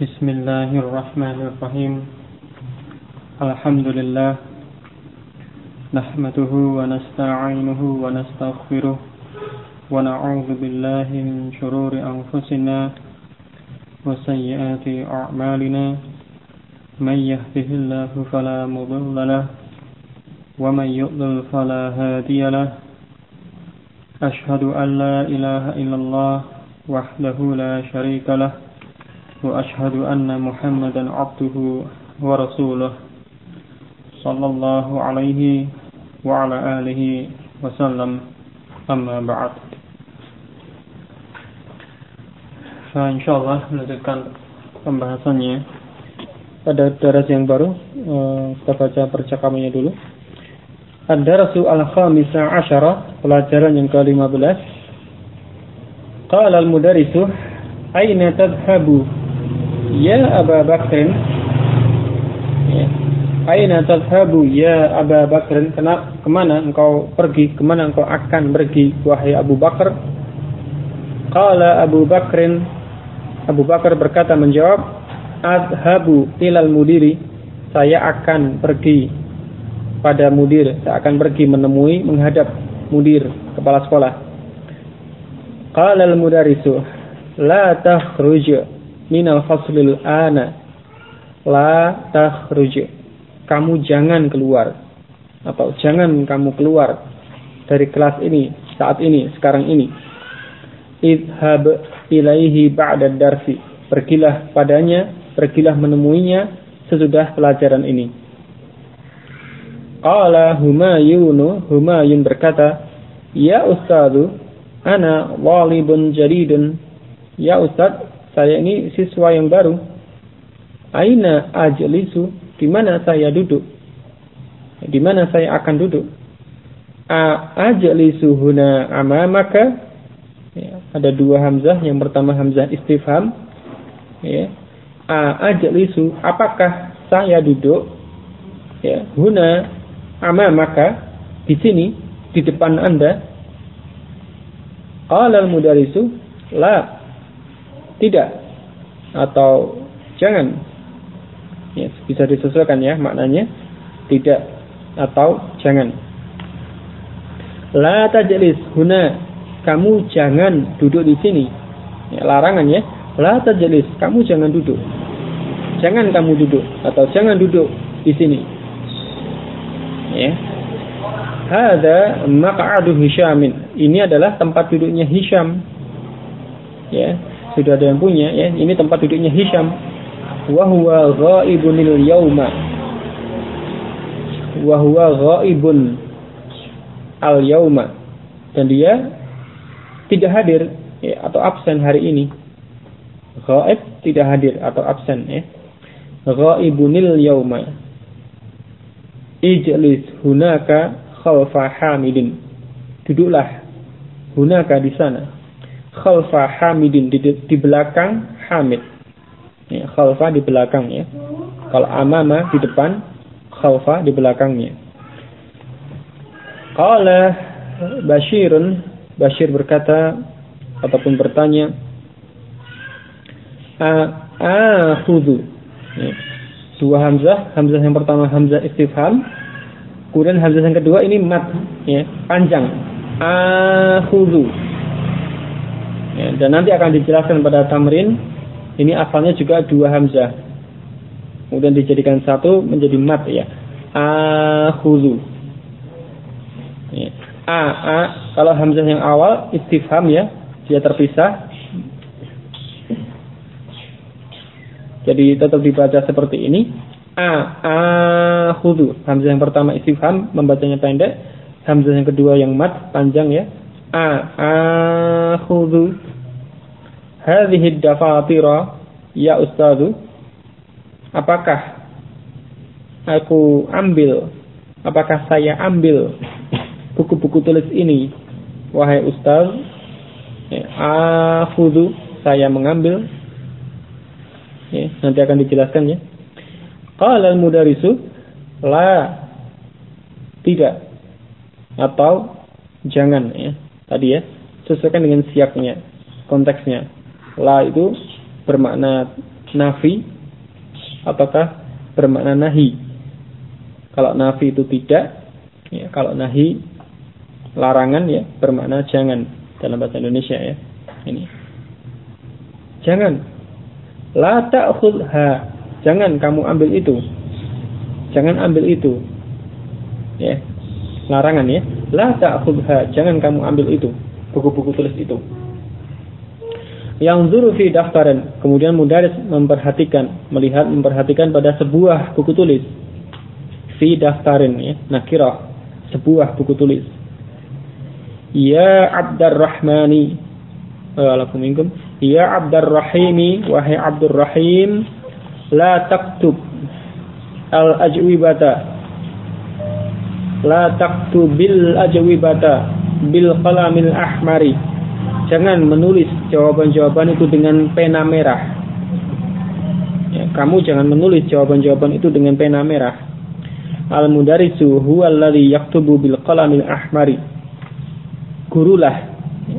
Bismillahirrahmanirrahim. Alhamdulillah. Nahmaduhu wa nasta'inuhu wa nastaghfiruh. Wa na'udzu billahi min shururi anfusina wa sayyiati a'malina. Man yahdihillahu fala mudilla lahu wa man yudlil fala hadiya lahu. Ashhadu an la ilaha illallah wahdahu la syarika lahu wa ashhadu anna Muhammadan abduhu wa rasuluh sallallahu alaihi wa ala alihi wa sallam, amma ba'd. Insyaallah melanjutkan pembahasannya pada daras yang baru. Kita baca percakapannya dulu. Ad-darasu al-khamisah asyara, pelajaran yang ke-15. Qala al-mudarrisu aina tadhhabu ya Aba Bakrin, aina tadhhabu ya Aba Bakrin, kemana engkau pergi, kemana engkau akan pergi wahai Abu Bakar? Qala Abu Bakrin, Abu Bakar berkata menjawab, adhabu ilal mudiri, saya akan pergi pada mudir, saya akan pergi menemui, menghadap mudir, kepala sekolah. Qala al-mudarrisu la takhruj minal faslil ana, la takhruj, kamu jangan keluar, atau jangan kamu keluar dari kelas ini saat ini, sekarang ini. Idhab ilaihi ba'da darsi, pergilah padanya, pergilah menemuinya sesudah pelajaran ini. Qala Humayun berkata, ya ustadzu, ana walibun jadidun, ya ustadz, saya ini siswa yang baru. Aina ajlisu, di mana saya duduk? Di mana saya akan duduk? Ajlisu huna amamaka. Ya, ada dua hamzah. Yang pertama hamzah istifham. Ya. Ajlisu, apakah saya duduk? Ya, huna amamaka, di sini, di depan Anda. Qala al-mudarrisu la, tidak, atau jangan. Ya, bisa disesuaikan ya maknanya, tidak atau jangan. La tajlis huna, kamu jangan duduk di sini. Ya, larangan ya. La tajlis, kamu jangan duduk. Jangan kamu duduk, atau jangan duduk di sini. Ya. Hadza maq'adu Hisyamin, ini adalah tempat duduknya Hisyam. Ya. Sudah ada yang punya ya, ini tempat duduknya Hisyam. Wa huwa ghaibunil yauma, wa huwa ghaibun al yauma, dan dia tidak hadir ya, atau absen hari ini. Ghaib, tidak hadir atau absen ya. Ghaibunil yauma. Ijlis hunaka khalfa Hamidin, duduklah hunaka di sana, khalfa Hamidin, di belakang Hamid. Ya, khalfa di belakang ya. Kalau amama di depan, khalfa di belakangnya. Qala Bashirun, Bashir berkata ataupun bertanya, akhudhu. Ya. Dua hamzah, hamzah yang pertama hamzah istifham, kemudian hamzah yang kedua ini mad ya, panjang. Akhudhu. Ya, dan nanti akan dijelaskan pada tamrin, ini asalnya juga dua hamzah, kemudian dijadikan satu menjadi mat ya. Akhudhu. Ya. Kalau hamzah yang awal istifham ya, dia terpisah, jadi tetap dibaca seperti ini. Akhudhu. Hamzah yang pertama istifham, membacanya pendek. Hamzah yang kedua yang mat, panjang ya. Akhudhu hadhihi dafatira ya ustadzu, apakah aku ambil, apakah saya ambil buku-buku tulis ini wahai ustaz? Akhudhu, saya mengambil ya, nanti akan dijelaskan ya. Qala al-mudarrisu la, tidak atau jangan ya. Tadi ya, sesuaikan dengan siaknya, konteksnya. La itu bermakna nafi ataukah bermakna nahi? Kalau nafi itu tidak, ya, kalau nahi larangan ya bermakna jangan dalam bahasa Indonesia ya. Ini. Jangan. La ta'khudha. Jangan kamu ambil itu. Jangan ambil itu. Ya. Larangan ya. La ta'khudha. Jangan kamu ambil itu. Buku-buku tulis itu. Yang zuru fi daftaran. Kemudian mudaris memperhatikan pada sebuah buku tulis. Fi daftarin ya. Nakirah. Sebuah buku tulis. Ya Abdurrahmani. Waalaikumsalam. Ya Abdurrahimi. Wahai Abdurrahim. La taktub al-ajwibata. La taktubil ajwibata bil qalamil ahmari. Jangan menulis jawaban-jawaban itu dengan pena merah. Ya, kamu jangan menulis jawaban-jawaban itu dengan pena merah. Al-mudarisu huwa alladhi yaktubu bil qalamil ahmari. Gurulah.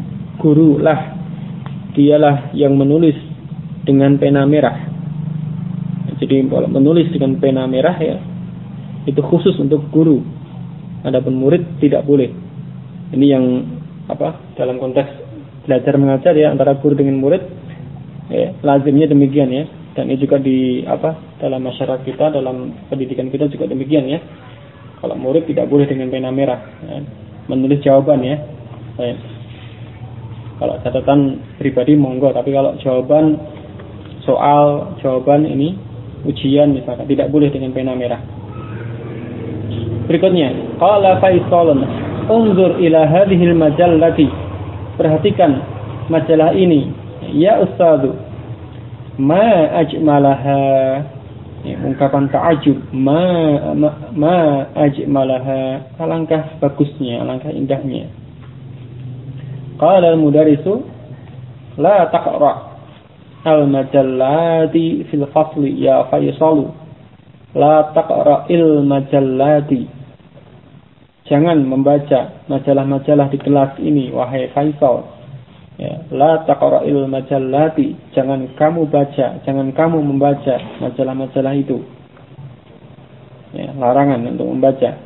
Dialah yang menulis dengan pena merah. Jadi kalau menulis dengan pena merah ya itu khusus untuk guru. Adapun murid tidak boleh. Ini yang dalam konteks belajar mengajar ya antara guru dengan murid ya, lazimnya demikian ya. Dan ini juga dalam masyarakat kita, dalam pendidikan kita juga demikian ya. Kalau murid tidak boleh dengan pena merah ya, menulis jawaban ya. Kalau catatan pribadi monggo, tapi kalau jawaban soal, jawaban ini ujian misalkan tidak boleh dengan pena merah. Berikutnya, qala Faisalun, unzur ila hadhihi al-majallati. Perhatikan majalah ini, ya ustadzu. Ma ajmalaha. Ya, ungkapan ta'ajub, ma ajmalaha. Alangkah bagusnya, alangkah indahnya. Qala al-mudarisu, la taqra' al-majallati fil fasli ya Faisalu. La taqra'il majallati. Jangan membaca majalah-majalah di kelas ini wahai Faisal. Ya, la taqra'il majallati. Jangan kamu membaca majalah-majalah itu. Ya, larangan untuk membaca.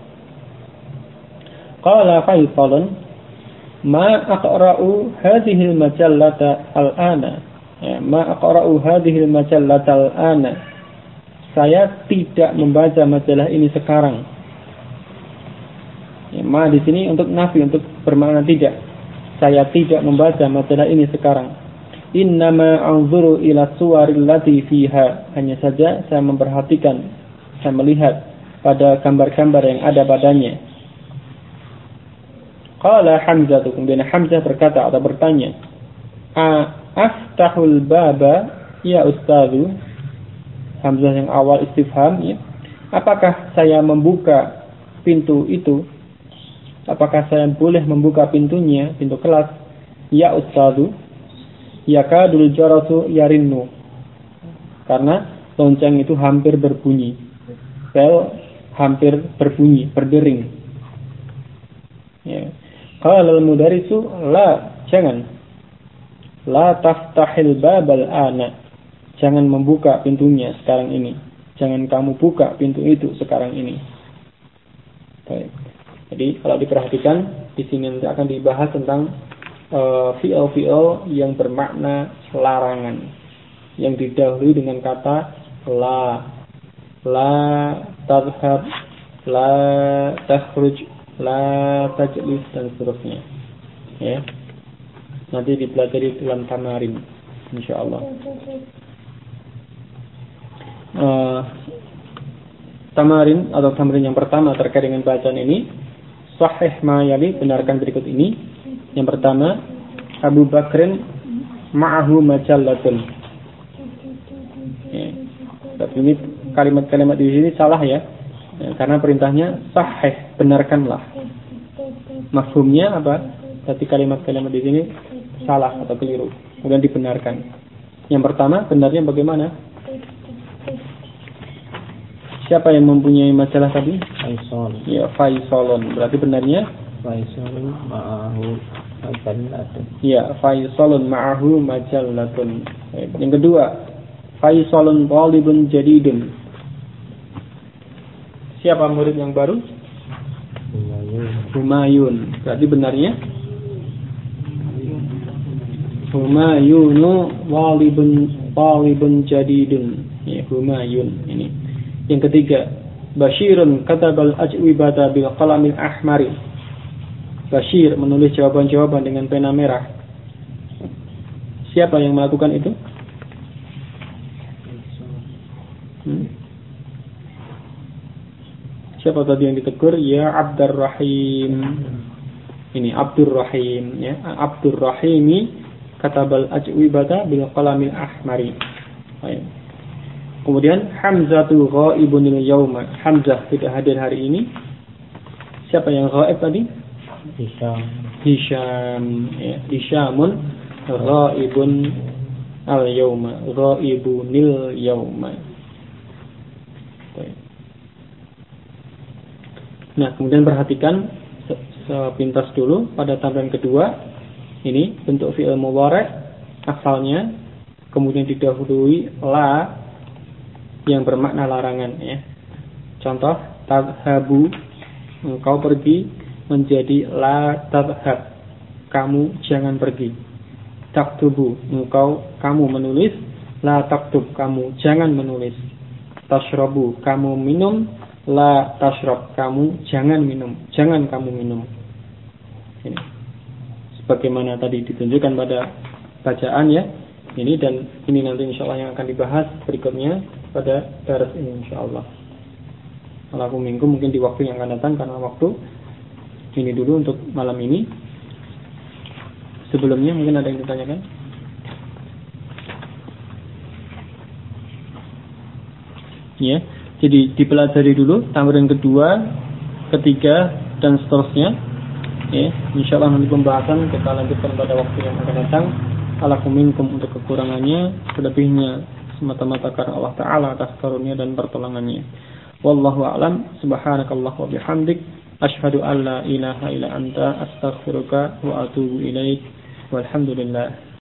Qala Faisalun, ma aqra'u hadhihi al-majallata al-ana. Ya, ma aqra'u hadhihi al-majallata al-ana. Saya tidak membaca majalah ini sekarang. Ya, ma di sini untuk nafi, untuk bermakna tidak. Saya tidak membaca majalah ini sekarang. Innama anzuru ila suwaril lati fiha. Hanya saja saya memperhatikan, saya melihat pada gambar-gambar yang ada padanya. Qala Hamzah, kemudian Hamzah berkata atau bertanya, aftahul baba ya ustadzu. Hamzah yang awal istifham ya. Apakah saya membuka pintu itu? Apakah saya boleh membuka pintunya, pintu kelas? Ya ustadzu. Yakadul jarasu yarinnu. Karena lonceng itu hampir berbunyi. Bel hampir berbunyi, berdering. Ya. Qala al-mudarisu, la, jangan. La taftahil babal ana. Jangan membuka pintunya sekarang ini. Jangan kamu buka pintu itu sekarang ini. Baik. Jadi kalau diperhatikan di sini nanti akan dibahas tentang fi'il yang bermakna larangan, yang didahului dengan kata la. La tadhhab, la takhruj, la tajlis dan seterusnya. Ya. Nanti dipelajari dalam tamarin insyaallah. Tamarin atau tamarin yang pertama terkait dengan bacaan ini, sahih ma yali, benarkan berikut ini. Yang pertama, Abu Bakrin ma'ahu majallatun. Ya. Tapi ini kalimat-kalimat di sini salah ya. Karena perintahnya sahih, benarkanlah. Mafhumnya apa? Berarti kalimat-kalimat di sini salah atau keliru. Kemudian dibenarkan. Yang pertama, benarnya bagaimana? Siapa yang mempunyai majalah tadi? Faisal. Ya, Faisalun. Berarti benarnya Faisalun ma'ahu majallatun. Ya, Faisalun ma'ahu majallatun. Yang kedua, Faisalun talibun jadidun. Siapa murid yang baru? Humayun. Berarti benarnya Humayunu talibun jadidun. Ya, Humayun ini. Yang ketiga, Bashirun katabal ajwibata bil qalamil ahmari. Bashir menulis jawaban-jawaban dengan pena merah. Siapa yang melakukan itu? Siapa tadi yang ditegur? Ya Abdurrahim. Ini Abdurrahim, ya. Abdurrahimi katabal ajwibata bil qalamil ahmari. Baik. Kemudian Hamzatu ghaibunil yauma. Hamzah tidak hadir hari ini. Siapa yang ghaib tadi? Hisham, ya. Hishamun ghaibun al-yauma. Ghaibunil yauma. Baik. Nah, kemudian perhatikan sepintas dulu pada tampilan kedua. Ini bentuk fi'il mudhari' asalnya, kemudian didahului la yang bermakna larangan, ya. Contoh, tadhabu, engkau pergi, menjadi la tadhab, kamu jangan pergi. Taktubu, kamu menulis, la taktub, kamu jangan menulis. Tashrabu, kamu minum, la tashrab, kamu jangan minum, jangan kamu minum. Ini sebagaimana tadi ditunjukkan pada bacaan, ya. Ini dan ini nanti insyaallah yang akan dibahas berikutnya pada daras ini insyaallah. Malam minggu mungkin di waktu yang akan datang, karena waktu ini dulu untuk malam ini. Sebelumnya mungkin ada yang ditanyakan? Ya. Jadi dipelajari dulu tambahan kedua, ketiga dan seterusnya. Ya, insyaallah nanti pembahasan kita lanjutkan pada waktu yang akan datang. Alakum minkum untuk kekurangannya, selebihnya semata-mata karena Allah Ta'ala atas karunia dan pertolongannya. Wallahu a'lam. Subhanakallah wa bihamdik, asyhadu an la ilaha illa anta, astaghfiruka wa atubu ilaik. Walhamdulillah.